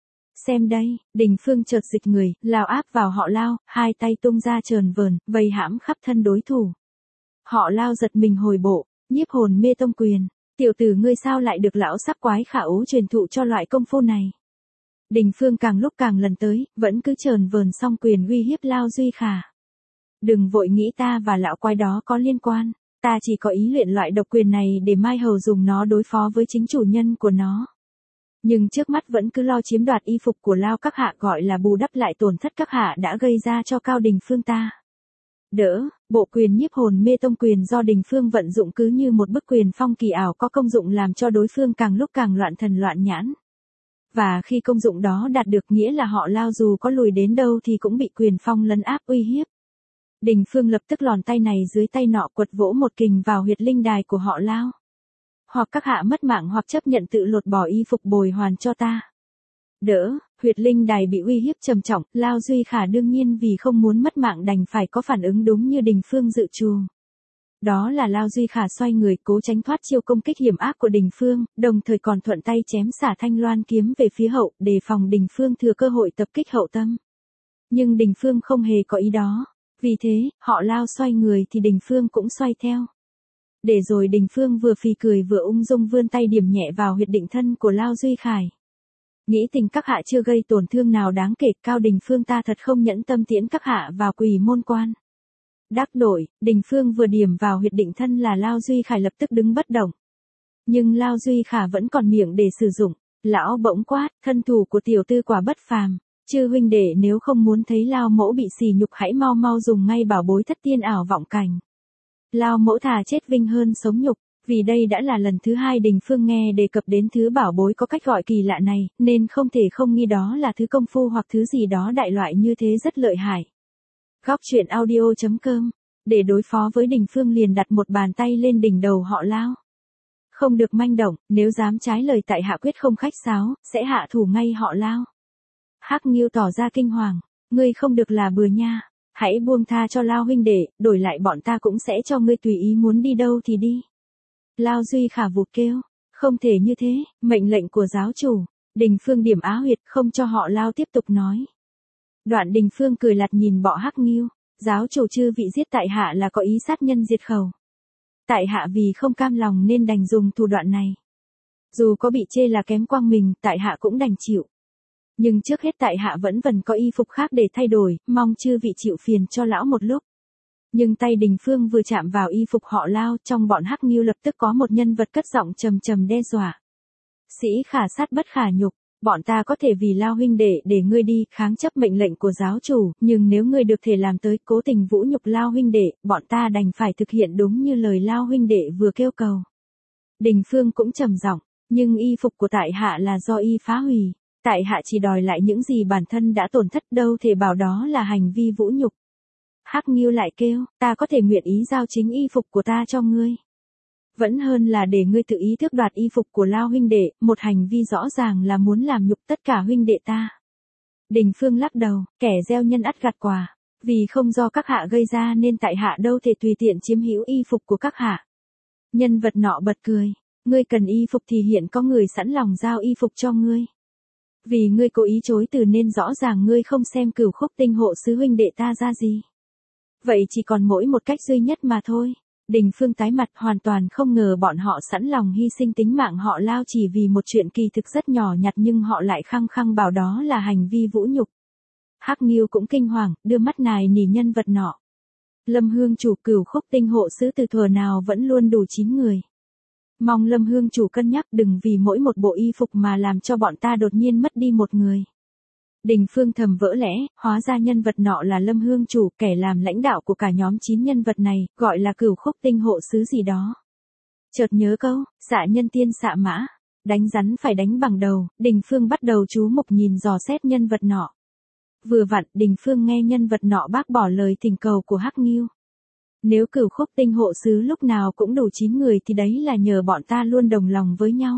Xem đây, Đình Phương chợt dịch người, lao áp vào họ Lao, 2 tay tung ra trờn vờn, vây hãm khắp thân đối thủ. Họ Lao giật mình hồi bộ, nhiếp hồn mê tông quyền, tiểu tử ngươi sao lại được lão sắc quái Khả Ố truyền thụ cho loại công phu này. Đình Phương càng lúc càng lần tới, vẫn cứ trờn vờn song quyền uy hiếp Lao Duy Khả. Đừng vội nghĩ ta và lão quái đó có liên quan, ta chỉ có ý luyện loại độc quyền này để mai hầu dùng nó đối phó với chính chủ nhân của nó. Nhưng trước mắt vẫn cứ lo chiếm đoạt y phục của Lao các hạ, gọi là bù đắp lại tổn thất các hạ đã gây ra cho Cao Đình Phương ta. Đỡ, bộ quyền nhiếp hồn mê tông quyền do Đình Phương vận dụng cứ như một bức quyền phong kỳ ảo có công dụng làm cho đối phương càng lúc càng loạn thần loạn nhãn. Và khi công dụng đó đạt được nghĩa là họ Lao dù có lùi đến đâu thì cũng bị quyền phong lấn áp uy hiếp. Đình Phương lập tức lòn tay này dưới tay nọ quật vỗ một kình vào huyệt linh đài của họ Lao. Hoặc các hạ mất mạng hoặc chấp nhận tự lột bỏ y phục bồi hoàn cho ta. Đỡ, huyệt linh đài bị uy hiếp trầm trọng, Lao Duy Khả đương nhiên vì không muốn mất mạng đành phải có phản ứng đúng như Đình Phương dự trù. Đó là Lao Duy Khả xoay người cố tránh thoát chiêu công kích hiểm ác của Đình Phương, đồng thời còn thuận tay chém xả thanh loan kiếm về phía hậu, đề phòng Đình Phương thừa cơ hội tập kích hậu tâm. Nhưng Đình Phương không hề có ý đó, vì thế, họ Lao xoay người thì Đình Phương cũng xoay theo. Để rồi Đình Phương vừa phì cười vừa ung dung vươn tay điểm nhẹ vào huyệt định thân của Lao Duy Khải. Nghĩ tình các hạ chưa gây tổn thương nào đáng kể, Cao Đình Phương ta thật không nhẫn tâm tiễn các hạ vào Quỳ Môn Quan. Đắc đội, Đình Phương vừa điểm vào huyệt định thân là Lao Duy Khải lập tức đứng bất động. Nhưng Lao Duy Khả vẫn còn miệng để sử dụng. Lão bỗng quát, thân thủ của tiểu tư quả bất phàm. Chư huynh đệ nếu không muốn thấy Lao mẫu bị sỉ nhục hãy mau mau dùng ngay bảo bối thất tiên ảo vọng cảnh. Lao mẫu thà chết vinh hơn sống nhục. Vì đây đã là lần thứ 2 Đình Phương nghe đề cập đến thứ bảo bối có cách gọi kỳ lạ này, nên không thể không nghi đó là thứ công phu hoặc thứ gì đó đại loại như thế rất lợi hại. Góc truyện audio.com. Để đối phó với Đình Phương liền đặt một bàn tay lên đỉnh đầu họ Lao. Không được manh động, nếu dám trái lời tại hạ quyết không khách sáo, sẽ hạ thủ ngay họ Lao. Hắc Nghiêu tỏ ra kinh hoàng, ngươi không được là bừa nha, hãy buông tha cho Lao huynh đệ, đổi lại bọn ta cũng sẽ cho ngươi tùy ý muốn đi đâu thì đi. Lao Duy Khả vụt kêu, không thể như thế, mệnh lệnh của giáo chủ. Đình Phương điểm á huyệt không cho họ Lao tiếp tục nói. Đoạn Đình Phương cười lạt nhìn bọ Hắc Nghiêu, giáo chủ chư vị giết tại hạ là có ý sát nhân diệt khẩu. Tại hạ vì không cam lòng nên đành dùng thủ đoạn này. Dù có bị chê là kém quang mình, tại hạ cũng đành chịu. Nhưng trước hết tại hạ vẫn có y phục khác để thay đổi, mong chư vị chịu phiền cho lão một lúc. Nhưng tay Đình Phương vừa chạm vào y phục họ Lao, trong bọn Hắc Nghiêu lập tức có một nhân vật cất giọng trầm trầm đe dọa. Sĩ khả sát bất khả nhục, bọn ta có thể vì Lao huynh đệ để ngươi đi, kháng chấp mệnh lệnh của giáo chủ, nhưng nếu ngươi được thể làm tới cố tình vũ nhục Lao huynh đệ, bọn ta đành phải thực hiện đúng như lời Lao huynh đệ vừa kêu cầu. Đình Phương cũng trầm giọng, nhưng y phục của tại hạ là do y phá hủy, tại hạ chỉ đòi lại những gì bản thân đã tổn thất, đâu thể bảo đó là hành vi vũ nhục. Hắc Nghiêu lại kêu, ta có thể nguyện ý giao chính y phục của ta cho ngươi. Vẫn hơn là để ngươi tự ý tước đoạt y phục của Lao huynh đệ, một hành vi rõ ràng là muốn làm nhục tất cả huynh đệ ta. Đình Phương lắc đầu, kẻ gieo nhân ắt gặt quả, vì không do các hạ gây ra nên tại hạ đâu thể tùy tiện chiếm hữu y phục của các hạ. Nhân vật nọ bật cười, ngươi cần y phục thì hiện có người sẵn lòng giao y phục cho ngươi. Vì ngươi cố ý chối từ nên rõ ràng ngươi không xem Cửu Khúc Tinh hộ sứ huynh đệ ta ra gì. Vậy chỉ còn mỗi một cách duy nhất mà thôi. Đình Phương tái mặt, hoàn toàn không ngờ bọn họ sẵn lòng hy sinh tính mạng họ Lao chỉ vì một chuyện kỳ thực rất nhỏ nhặt, nhưng họ lại khăng khăng bảo đó là hành vi vũ nhục. Hắc Nghiêu cũng kinh hoàng, đưa mắt nài nỉ nhân vật nọ. Lâm Hương chủ Cửu Khúc Tinh hộ sứ từ thuở nào vẫn luôn đủ 9 người. Mong Lâm Hương chủ cân nhắc đừng vì mỗi một bộ y phục mà làm cho bọn ta đột nhiên mất đi một người. Đình Phương thầm vỡ lẽ, hóa ra nhân vật nọ là Lâm Hương chủ, kẻ làm lãnh đạo của cả nhóm 9 nhân vật này, gọi là Cửu Khúc Tinh hộ sứ gì đó. Chợt nhớ câu, xạ nhân tiên xạ mã, đánh rắn phải đánh bằng đầu, Đình Phương bắt đầu chú mục nhìn dò xét nhân vật nọ. Vừa vặn, Đình Phương nghe nhân vật nọ bác bỏ lời thỉnh cầu của Hắc Nghiêu. Nếu Cửu Khúc Tinh hộ sứ lúc nào cũng đủ 9 người thì đấy là nhờ bọn ta luôn đồng lòng với nhau.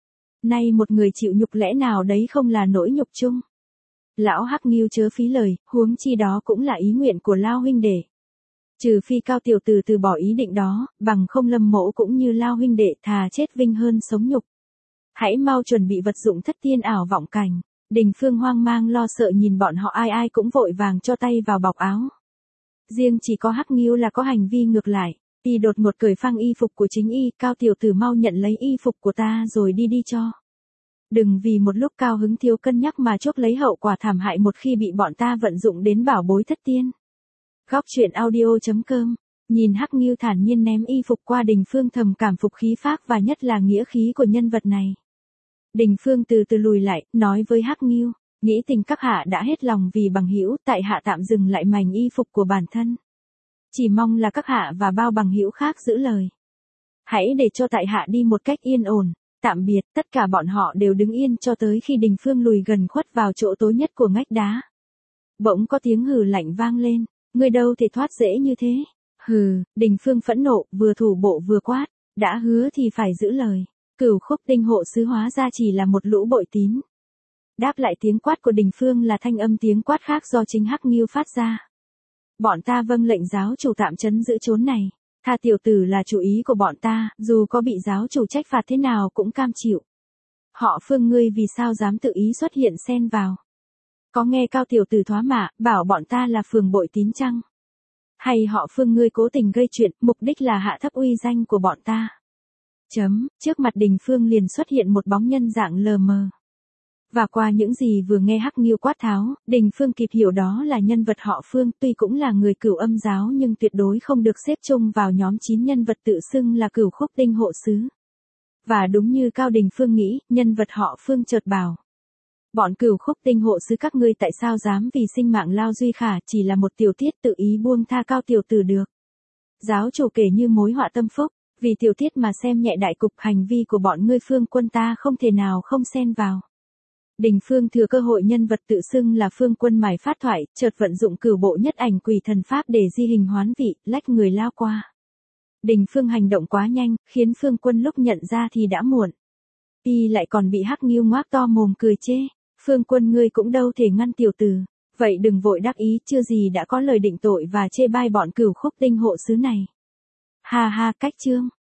Nay một người chịu nhục lẽ nào đấy không là nỗi nhục chung. Lão Hắc Nghiêu chớ phí lời, huống chi đó cũng là ý nguyện của Lao huynh đệ. Trừ phi Cao tiểu tử từ bỏ ý định đó, bằng không Lâm mẫu cũng như Lao huynh đệ thà chết vinh hơn sống nhục. Hãy mau chuẩn bị vật dụng thất tiên ảo vọng cảnh. Đình Phương hoang mang lo sợ nhìn bọn họ, ai ai cũng vội vàng cho tay vào bọc áo. Riêng chỉ có Hắc Nghiêu là có hành vi ngược lại, y đột ngột cởi phăng y phục của chính y, Cao tiểu tử mau nhận lấy y phục của ta rồi đi đi cho. Đừng vì một lúc cao hứng thiếu cân nhắc mà chuốc lấy hậu quả thảm hại một khi bị bọn ta vận dụng đến bảo bối thất tiên. Góc truyện audio.com. Nhìn Hắc Nghiêu thản nhiên ném y phục qua, Đình Phương thầm cảm phục khí phách và nhất là nghĩa khí của nhân vật này. Đình Phương từ từ lùi lại, nói với Hắc Nghiêu, nghĩ tình các hạ đã hết lòng vì bằng hữu, tại hạ tạm dừng lại mảnh y phục của bản thân. Chỉ mong là các hạ và bao bằng hữu khác giữ lời. Hãy để cho tại hạ đi một cách yên ổn. Tạm biệt. Tất cả bọn họ đều đứng yên cho tới khi Đình Phương lùi gần khuất vào chỗ tối nhất của ngách đá. Bỗng có tiếng hừ lạnh vang lên, ngươi đâu thể thoát dễ như thế. Hừ, Đình Phương phẫn nộ, vừa thủ bộ vừa quát, đã hứa thì phải giữ lời. Cửu Khúc Tinh hộ sứ hóa ra chỉ là một lũ bội tín. Đáp lại tiếng quát của Đình Phương là thanh âm tiếng quát khác do chính Hắc Nghiêu phát ra. Bọn ta vâng lệnh giáo chủ tạm trấn giữ chốn này. Tha tiểu tử là chủ ý của bọn ta, dù có bị giáo chủ trách phạt thế nào cũng cam chịu. Họ Phương ngươi vì sao dám tự ý xuất hiện xen vào? Có nghe Cao tiểu tử thoá mạ, bảo bọn ta là phường bội tín chăng? Hay họ Phương ngươi cố tình gây chuyện, mục đích là hạ thấp uy danh của bọn ta? Trước mặt Đình Phương liền xuất hiện một bóng nhân dạng lờ mờ. Và qua những gì vừa nghe Hắc Nghiêu quát tháo, Đình Phương kịp hiểu đó là nhân vật họ Phương, tuy cũng là người Cửu Âm giáo nhưng tuyệt đối không được xếp chung vào nhóm 9 nhân vật tự xưng là Cửu Khúc Tinh hộ sứ. Và đúng như Cao Đình Phương nghĩ, nhân vật họ Phương chợt bảo: bọn Cửu Khúc Tinh hộ sứ các ngươi tại sao dám vì sinh mạng Lao Duy Khả chỉ là một tiểu tiết tự ý buông tha Cao tiểu tử được. Giáo chủ kể như mối họa tâm phúc, vì tiểu tiết mà xem nhẹ đại cục, hành vi của bọn ngươi Phương quân ta không thể nào không xen vào. Đình Phương thừa cơ hội nhân vật tự xưng là Phương quân mải phát thoại, chợt vận dụng cửu bộ nhất ảnh quỷ thần pháp để di hình hoán vị, lách người lao qua. Đình Phương hành động quá nhanh, khiến Phương quân lúc nhận ra thì đã muộn. Y lại còn bị Hắc Nghiêu ngoác to mồm cười chê: Phương quân ngươi cũng đâu thể ngăn tiểu tử, vậy đừng vội đắc ý, chưa gì đã có lời định tội và chê bai bọn Cửu Khúc Tinh hộ sứ này. Ha ha, cách chương.